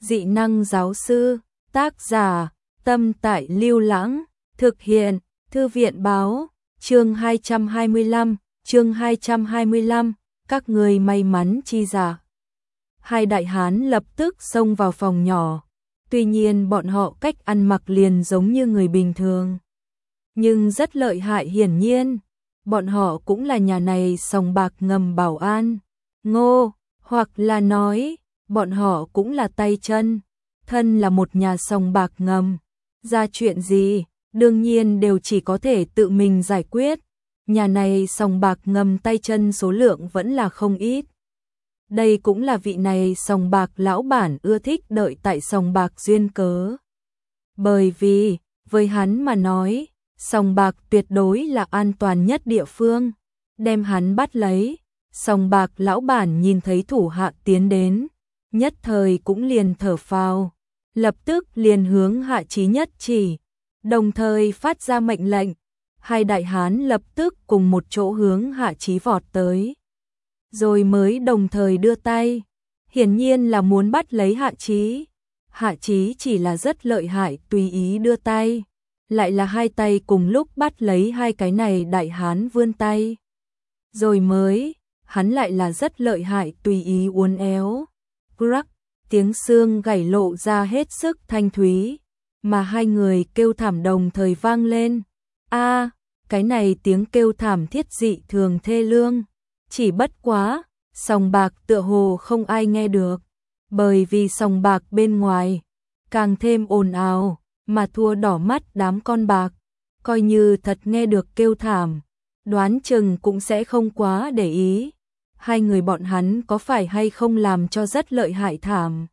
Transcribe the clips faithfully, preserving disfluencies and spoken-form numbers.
Dị năng giáo sư, tác giả, Tâm Tại Lưu Lãng, thực hiện, Thư viện báo, chương hai trăm hai mươi lăm, chương hai trăm hai mươi lăm, các người may mắn chi giả. Hai đại hán lập tức xông vào phòng nhỏ, tuy nhiên bọn họ cách ăn mặc liền giống như người bình thường. Nhưng rất lợi hại, hiển nhiên, bọn họ cũng là nhà này sòng bạc ngầm bảo an. Ngô, hoặc là nói, bọn họ cũng là tay chân, thân là một nhà sòng bạc ngầm. Ra chuyện gì, đương nhiên đều chỉ có thể tự mình giải quyết. Nhà này sòng bạc ngầm tay chân số lượng vẫn là không ít. Đây cũng là vị này sòng bạc lão bản ưa thích đợi tại sòng bạc duyên cớ. Bởi vì, với hắn mà nói, sòng bạc tuyệt đối là an toàn nhất địa phương. Đem hắn bắt lấy, sòng bạc lão bản nhìn thấy thủ hạ tiến đến, nhất thời cũng liền thở phào, lập tức liền hướng Hạ Chí nhất chỉ, đồng thời phát ra mệnh lệnh. Hai đại hán lập tức cùng một chỗ hướng Hạ Chí vọt tới, rồi mới đồng thời đưa tay, hiển nhiên là muốn bắt lấy Hạ Chí. Hạ Chí chỉ là rất lợi hại, tùy ý đưa tay, lại là hai tay cùng lúc bắt lấy hai cái này đại hán vươn tay. Rồi mới, hắn lại là rất lợi hại, tùy ý uốn éo. Crack, tiếng xương gãy lộ ra hết sức thanh thúy, mà hai người kêu thảm đồng thời vang lên. A, à, cái này tiếng kêu thảm thiết dị thường thê lương, chỉ bất quá, sòng bạc tựa hồ không ai nghe được, bởi vì sòng bạc bên ngoài càng thêm ồn ào, mà thua đỏ mắt đám con bạc, coi như thật nghe được kêu thảm, đoán chừng cũng sẽ không quá để ý. Hai người bọn hắn có phải hay không làm cho rất lợi hại thảm.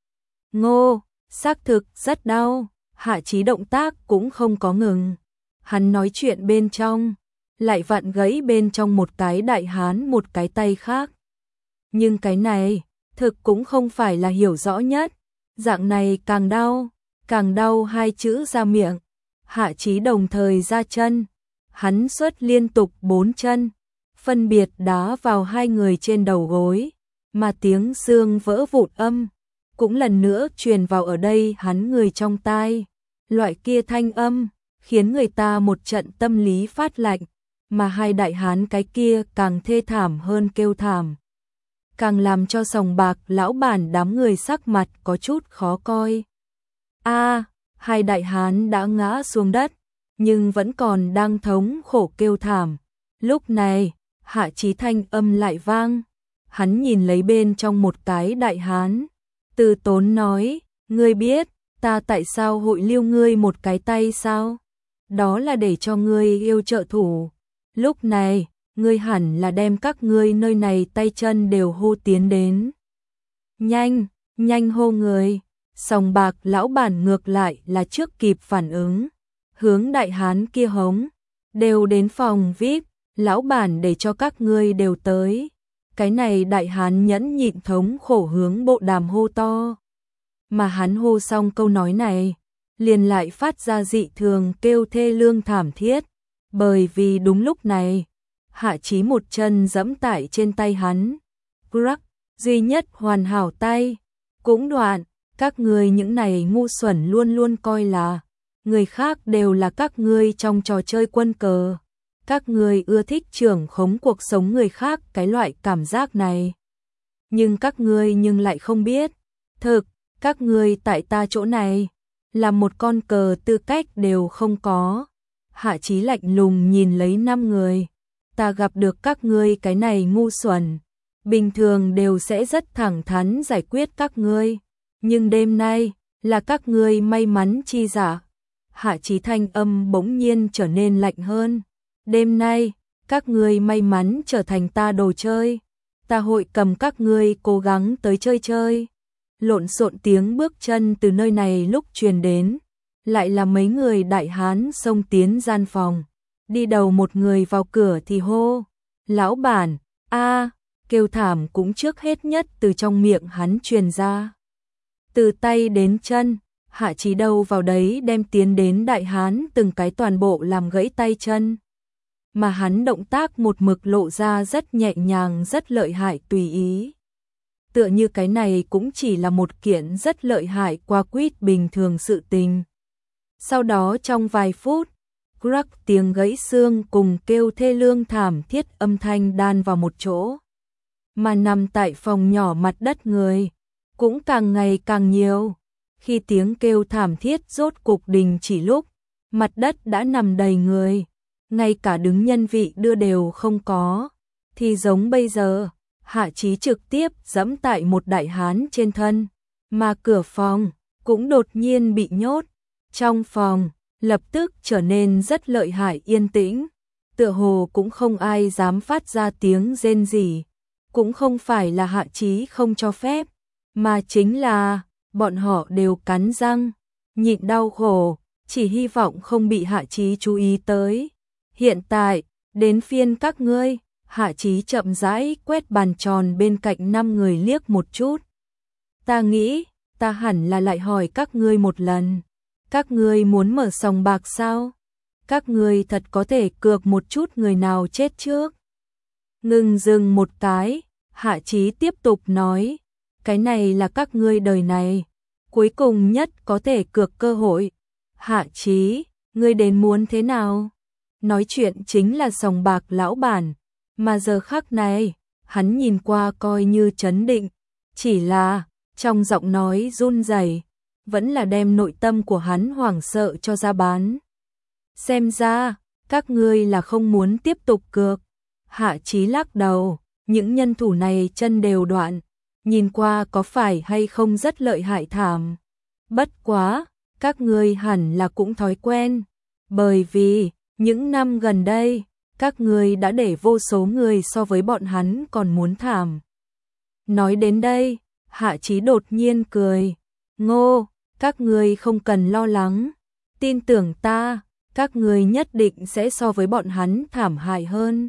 Ngô, xác thực rất đau, Hạ Chí động tác cũng không có ngừng. Hắn nói chuyện bên trong, lại vặn gãy bên trong một cái đại hán một cái tay khác. Nhưng cái này, thực cũng không phải là hiểu rõ nhất. Dạng này càng đau, càng đau hai chữ ra miệng. Hạ Chí đồng thời ra chân, hắn xuất liên tục bốn chân, phân biệt đá vào hai người trên đầu gối, mà tiếng xương vỡ vụn âm cũng lần nữa truyền vào ở đây hắn người trong tai. Loại kia thanh âm khiến người ta một trận tâm lý phát lạnh, mà hai đại hán cái kia càng thê thảm hơn kêu thảm, càng làm cho sòng bạc lão bản đám người sắc mặt có chút khó coi. A, à, hai đại hán đã ngã xuống đất, nhưng vẫn còn đang thống khổ kêu thảm. Lúc này, Hạ Chí thanh âm lại vang, hắn nhìn lấy bên trong một cái đại hán, từ tốn nói, ngươi biết, ta tại sao hội lưu ngươi một cái tay sao? Đó là để cho ngươi yêu trợ thủ. Lúc này, ngươi hẳn là đem các ngươi nơi này tay chân đều hô tiến đến. Nhanh, nhanh hô người. Sòng bạc lão bản ngược lại là trước kịp phản ứng, hướng đại hán kia hống, đều đến phòng vi ai pi, lão bản để cho các ngươi đều tới. Cái này đại hán nhẫn nhịn thống khổ hướng bộ đàm hô to. Mà hắn hô xong câu nói này, liền lại phát ra dị thường kêu thê lương thảm thiết, bởi vì đúng lúc này, Hạ Chí một chân giẫm tại trên tay hắn. Crack, duy nhất hoàn hảo tay, cũng đoạn. Các ngươi những này ngu xuẩn luôn luôn coi là người khác đều là các ngươi trong trò chơi quân cờ. Các ngươi ưa thích trưởng khống cuộc sống người khác cái loại cảm giác này. Nhưng các ngươi nhưng lại không biết, thực, các ngươi tại ta chỗ này là một con cờ tư cách đều không có. Hạ Chí lạnh lùng nhìn lấy năm người, ta gặp được các ngươi cái này ngu xuẩn, bình thường đều sẽ rất thẳng thắn giải quyết các ngươi. Nhưng đêm nay, là các ngươi may mắn chi giả. Hạ Chí thanh âm bỗng nhiên trở nên lạnh hơn. Đêm nay, các ngươi may mắn trở thành ta đồ chơi. Ta hội cầm các ngươi cố gắng tới chơi chơi. Lộn xộn tiếng bước chân từ nơi này lúc truyền đến. Lại là mấy người đại hán xông tiến gian phòng. Đi đầu một người vào cửa thì hô. Lão bản, a, kêu thảm cũng trước hết nhất từ trong miệng hắn truyền ra. Từ tay đến chân, Hạ Chí đâu vào đấy đem tiến đến đại hán từng cái toàn bộ làm gãy tay chân. Mà hắn động tác một mực lộ ra rất nhẹ nhàng, rất lợi hại, tùy ý. tựa như cái này cũng chỉ là một kiện rất lợi hại qua quýt bình thường sự tình. Sau đó trong vài phút, crack tiếng gãy xương cùng kêu thê lương thảm thiết âm thanh đan vào một chỗ. Mà nằm tại phòng nhỏ mặt đất người, cũng càng ngày càng nhiều. Khi tiếng kêu thảm thiết rốt cục đình chỉ lúc, mặt đất đã nằm đầy người, ngay cả đứng nhân vị đưa đều không có. Thì giống bây giờ, Hạ Chí trực tiếp giẫm tại một đại hán trên thân, mà cửa phòng cũng đột nhiên bị nhốt. Trong phòng, lập tức trở nên rất lợi hại yên tĩnh, tựa hồ cũng không ai dám phát ra tiếng rên rỉ, cũng không phải là Hạ Chí không cho phép, mà chính là bọn họ đều cắn răng, nhịn đau khổ, chỉ hy vọng không bị Hạ Chí chú ý tới. Hiện tại, đến phiên các ngươi. Hạ Chí chậm rãi quét bàn tròn bên cạnh năm người liếc một chút. Ta nghĩ, ta hẳn là lại hỏi các ngươi một lần. Các ngươi muốn mở sòng bạc sao? Các ngươi thật có thể cược một chút người nào chết trước. Ngừng dừng một cái, Hạ Chí tiếp tục nói. Cái này là các ngươi đời này cuối cùng nhất có thể cược cơ hội. Hạ Chí, ngươi đến muốn thế nào? Nói chuyện chính là sòng bạc lão bản. Mà giờ khắc này, hắn nhìn qua coi như trấn định, chỉ là trong giọng nói run rẩy, vẫn là đem nội tâm của hắn hoảng sợ cho ra bán. Xem ra, các ngươi là không muốn tiếp tục cược. Hạ Chí lắc đầu, những nhân thủ này chân đều đoạn, nhìn qua có phải hay không rất lợi hại thảm. Bất quá, các ngươi hẳn là cũng thói quen, bởi vì những năm gần đây, các ngươi đã để vô số người so với bọn hắn còn muốn thảm. Nói đến đây, Hạ Chí đột nhiên cười. Ngô, các ngươi không cần lo lắng. Tin tưởng ta, các ngươi nhất định sẽ so với bọn hắn thảm hại hơn.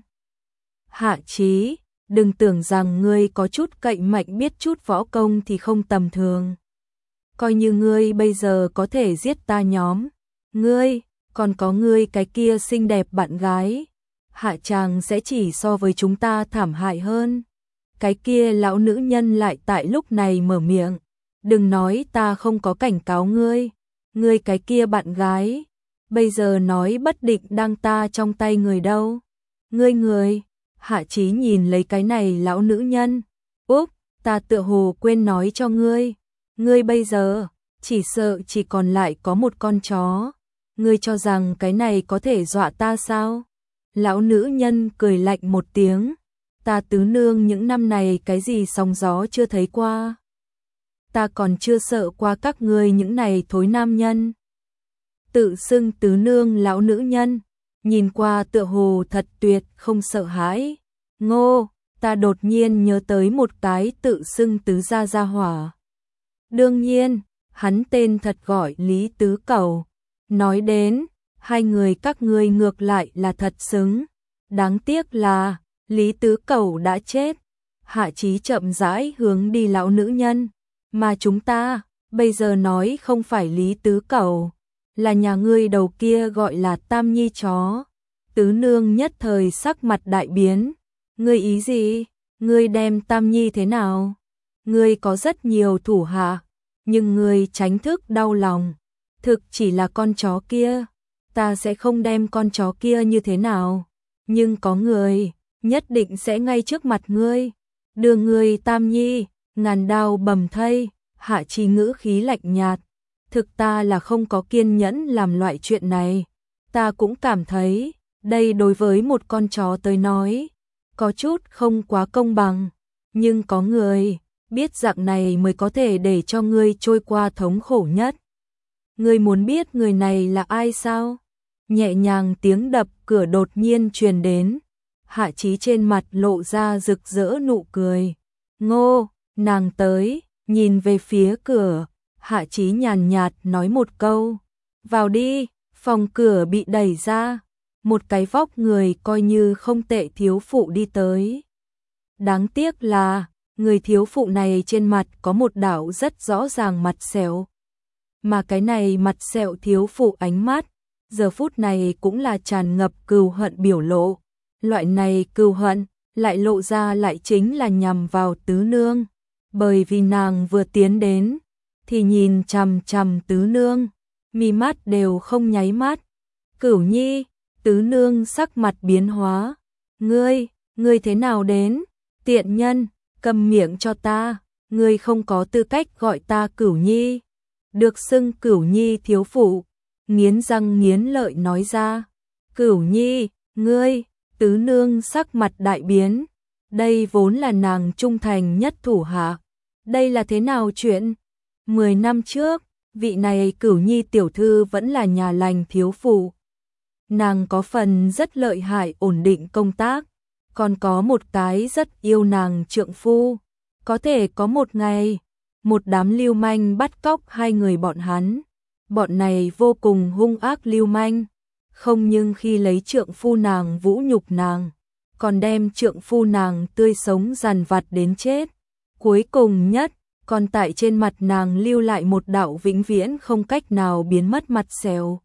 Hạ Chí, đừng tưởng rằng ngươi có chút cậy mạnh biết chút võ công thì không tầm thường. Coi như ngươi bây giờ có thể giết ta nhóm. Ngươi, còn có ngươi cái kia xinh đẹp bạn gái. Hạ chàng sẽ chỉ so với chúng ta thảm hại hơn. Cái kia lão nữ nhân lại tại lúc này mở miệng. Đừng nói ta không có cảnh cáo ngươi. Ngươi cái kia bạn gái. Bây giờ nói bất định đang ta trong tay người đâu. Ngươi người. Hạ Chí nhìn lấy cái này lão nữ nhân. Úp, ta tựa hồ quên nói cho ngươi. Ngươi bây giờ, chỉ sợ chỉ còn lại có một con chó. Ngươi cho rằng cái này có thể dọa ta sao? Lão nữ nhân cười lạnh một tiếng. Ta tứ nương những năm này cái gì sóng gió chưa thấy qua. Ta còn chưa sợ qua các ngươi những này thối nam nhân. Tự xưng tứ nương lão nữ nhân, nhìn qua tựa hồ thật tuyệt không sợ hãi. Ngô, ta đột nhiên nhớ tới một cái tự xưng tứ gia gia hỏa. Đương nhiên, hắn tên thật gọi Lý Tứ Cẩu. Nói đến, hai người các ngươi ngược lại là thật xứng. Đáng tiếc là, Lý Tứ Cẩu đã chết. Hạ Chí chậm rãi hướng đi lão nữ nhân. Mà chúng ta, bây giờ nói không phải Lý Tứ Cẩu, là nhà ngươi đầu kia gọi là Tam Nhi chó. Tứ nương nhất thời sắc mặt đại biến. Ngươi ý gì? Ngươi đem Tam Nhi thế nào? Ngươi có rất nhiều thủ hạ, nhưng ngươi tránh thức đau lòng. Thực chỉ là con chó kia. Ta sẽ không đem con chó kia như thế nào. Nhưng có người, nhất định sẽ ngay trước mặt ngươi. Đưa ngươi Tam Nhi, ngàn đao bầm thây. Hạ Chí ngữ khí lạnh nhạt. Thực ta là không có kiên nhẫn làm loại chuyện này. Ta cũng cảm thấy, đây đối với một con chó tới nói, có chút không quá công bằng. Nhưng có người, biết dạng này mới có thể để cho ngươi trôi qua thống khổ nhất. Ngươi muốn biết người này là ai sao? Nhẹ nhàng tiếng đập cửa đột nhiên truyền đến. Hạ Chí trên mặt lộ ra rực rỡ nụ cười. Ngô, nàng tới, nhìn về phía cửa. Hạ Chí nhàn nhạt nói một câu. Vào đi, phòng cửa bị đẩy ra. Một cái vóc người coi như không tệ thiếu phụ đi tới. Đáng tiếc là, người thiếu phụ này trên mặt có một đạo rất rõ ràng mặt sẹo. Mà cái này mặt sẹo thiếu phụ ánh mắt, giờ phút này cũng là tràn ngập cừu hận biểu lộ. Loại này cừu hận, lại lộ ra lại chính là nhằm vào tứ nương. bởi vì nàng vừa tiến đến, thì nhìn chằm chằm Tứ Nương, mi mắt đều không nháy mắt. Cửu Nhi, Tứ Nương sắc mặt biến hóa. Ngươi, ngươi thế nào đến? Tiện nhân, cầm miệng cho ta, ngươi không có tư cách gọi ta Cửu Nhi. Được xưng Cửu Nhi thiếu phụ, nghiến răng nghiến lợi nói ra. Cửu Nhi, ngươi, Tứ Nương sắc mặt đại biến. Đây vốn là nàng trung thành nhất thủ hạ. Đây là thế nào chuyện? Mười năm trước, vị này Cửu Nhi tiểu thư vẫn là nhà lành thiếu phụ. Nàng có phần rất lợi hại ổn định công tác, còn có một cái rất yêu nàng trượng phu. Có thể có một ngày, một đám lưu manh bắt cóc hai người bọn hắn. Bọn này vô cùng hung ác lưu manh, không nhưng khi lấy trượng phu nàng vũ nhục nàng, còn đem trượng phu nàng tươi sống dằn vặt đến chết. Cuối cùng nhất, còn tại trên mặt nàng lưu lại một đạo vĩnh viễn không cách nào biến mất mặt sẹo.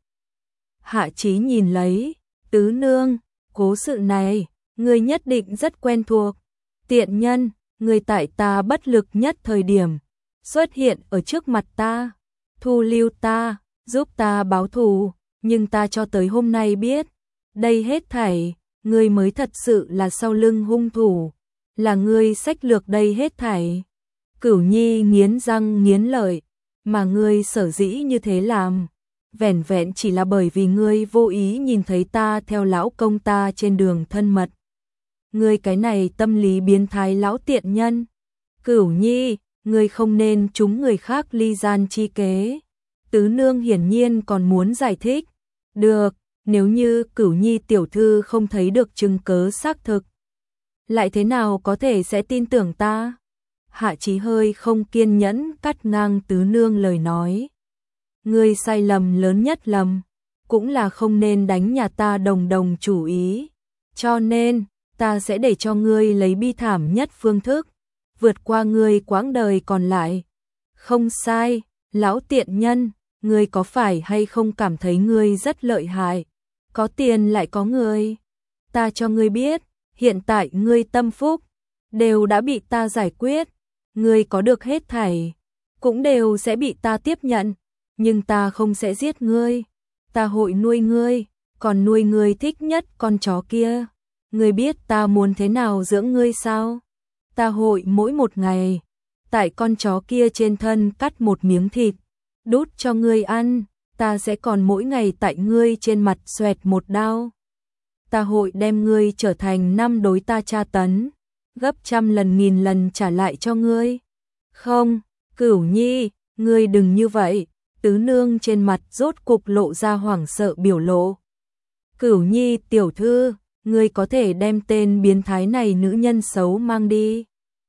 Hạ Chí nhìn lấy, Tứ Nương, cố sự này, người nhất định rất quen thuộc. Tiện nhân, người tại ta bất lực nhất thời điểm, xuất hiện ở trước mặt ta, thu lưu ta, giúp ta báo thù, nhưng ta cho tới hôm nay biết, đây hết thảy, ngươi mới thật sự là sau lưng hung thủ, là ngươi xách lược đây hết thảy. Cửu Nhi nghiến răng nghiến lợi, mà ngươi sở dĩ như thế làm, vẻn vẹn chỉ là bởi vì ngươi vô ý nhìn thấy ta theo lão công ta trên đường thân mật. Ngươi cái này tâm lý biến thái lão tiện nhân. Cửu Nhi, ngươi không nên trúng người khác ly gian chi kế. Tứ Nương hiển nhiên còn muốn giải thích. Được, nếu như Cửu Nhi tiểu thư không thấy được chứng cớ xác thực, lại thế nào có thể sẽ tin tưởng ta? Hạ Chí hơi không kiên nhẫn cắt ngang Tứ Nương lời nói. Ngươi sai lầm lớn nhất lầm, cũng là không nên đánh nhà ta đồng đồng chủ ý. Cho nên, ta sẽ để cho ngươi lấy bi thảm nhất phương thức, vượt qua ngươi quãng đời còn lại. Không sai, lão tiện nhân, ngươi có phải hay không cảm thấy ngươi rất lợi hại, có tiền lại có người. Ta cho ngươi biết, hiện tại ngươi tâm phúc, đều đã bị ta giải quyết, ngươi có được hết thảy, cũng đều sẽ bị ta tiếp nhận, nhưng ta không sẽ giết ngươi, ta hội nuôi ngươi, còn nuôi ngươi thích nhất con chó kia. Ngươi biết ta muốn thế nào dưỡng ngươi sao? Ta hội mỗi một ngày, tại con chó kia trên thân cắt một miếng thịt, đút cho ngươi ăn, ta sẽ còn mỗi ngày tại ngươi trên mặt xoẹt một đao. Ta hội đem ngươi trở thành năm đối ta tra tấn, gấp trăm lần nghìn lần trả lại cho ngươi. Không, Cửu Nhi, ngươi đừng như vậy. Tứ Nương trên mặt rốt cục lộ ra hoảng sợ biểu lộ. Cửu Nhi tiểu thư, ngươi có thể đem tên biến thái này nữ nhân xấu mang đi.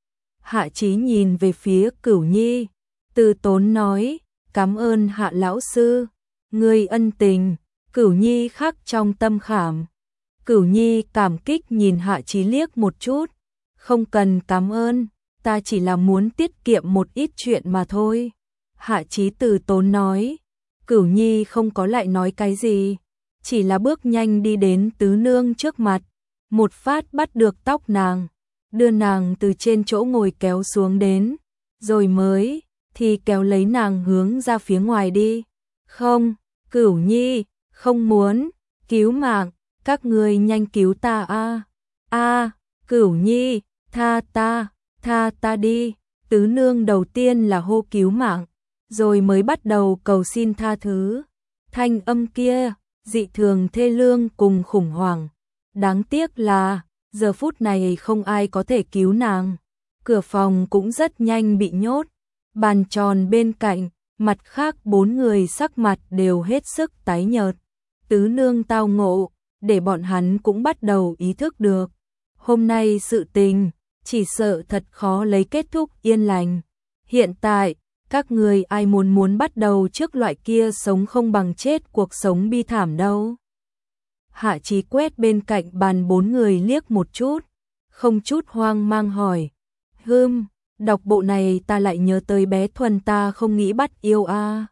Hạ Chí nhìn về phía Cửu Nhi, từ tốn nói, cảm ơn Hạ lão sư, ngươi ân tình. Cửu Nhi khắc trong tâm khảm. Cửu Nhi cảm kích nhìn Hạ Chí liếc một chút, không cần cảm ơn, ta chỉ là muốn tiết kiệm một ít chuyện mà thôi. Hạ Chí từ tốn nói. Cửu Nhi không có lại nói cái gì, chỉ là bước nhanh đi đến Tứ Nương trước mặt, một phát bắt được tóc nàng, đưa nàng từ trên chỗ ngồi kéo xuống đến, rồi mới thì kéo lấy nàng hướng ra phía ngoài đi. Không, Cửu Nhi, không muốn, cứu mạng, các ngươi nhanh cứu ta a. A, Cửu Nhi, tha ta, tha ta đi. Tứ Nương đầu tiên là hô cứu mạng, rồi mới bắt đầu cầu xin tha thứ. Thanh âm kia, dị thường thê lương cùng khủng hoảng. Đáng tiếc là, giờ phút này không ai có thể cứu nàng. Cửa phòng cũng rất nhanh bị nhốt. Bàn tròn bên cạnh, mặt khác bốn người sắc mặt đều hết sức tái nhợt. Tứ Nương tao ngộ, để bọn hắn cũng bắt đầu ý thức được. Hôm nay sự tình, chỉ sợ thật khó lấy kết thúc yên lành. Hiện tại, các người ai muốn muốn bắt đầu trước loại kia sống không bằng chết cuộc sống bi thảm đâu. Hạ Chí quét bên cạnh bàn bốn người liếc một chút, không chút hoang mang hỏi. Hừm, đọc bộ này ta lại nhớ tới bé Thuần ta không nghĩ bắt yêu a. À.